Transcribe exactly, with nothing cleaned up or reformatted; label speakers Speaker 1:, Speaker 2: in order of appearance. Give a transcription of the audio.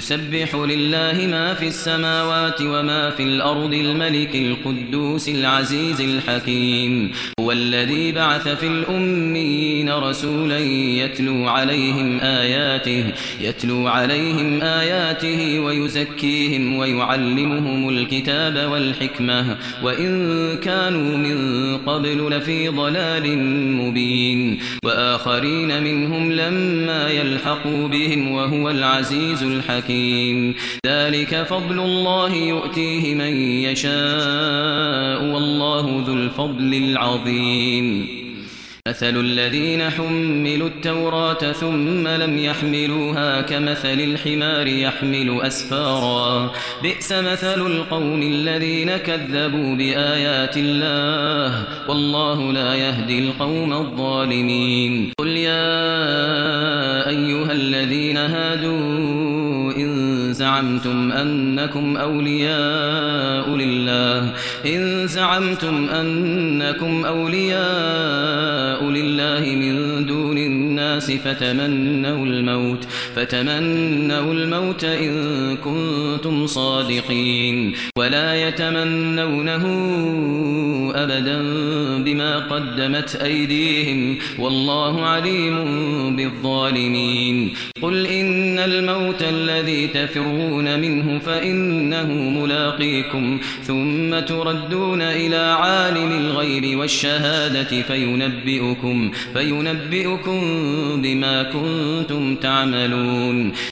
Speaker 1: يسبح لله ما في السماوات وما في الأرض الملك القدوس العزيز الحكيم هو الذي بعث في الأميين رسولا يتلو عليهم آياته يتلو عليهم آياته ويزكيهم ويعلمهم الكتاب والحكمة وإن كانوا من قبل لفي ضلال مبين وآخرين منهم لما يلحقوا بهم وهو العزيز الحكيم ذلك فضل الله يؤتيه من يشاء والله ذو الفضل العظيم مثل الذين حملوا التوراة ثم لم يحملوها كمثل الحمار يحمل أسفارا بئس مثل القوم الذين كذبوا بآيات الله والله لا يهدي القوم الظالمين قل يا أيها الذين هادوا إن زعمتم أنكم أولياء لله إن زعمتم أنكم أولياء لله من دون الناس فتمنوا الموت فتمنوا الموت إن كنتم صادقين ولا يتمنونه أبدا بما قدمت أيديهم والله عليم بالظالمين قل إن الموت الذي تفرون منه فإنه ملاقيكم ثم تردون إلى عالم الغيب والشهادة فينبئكم, فينبئكم بما كنتم تعملون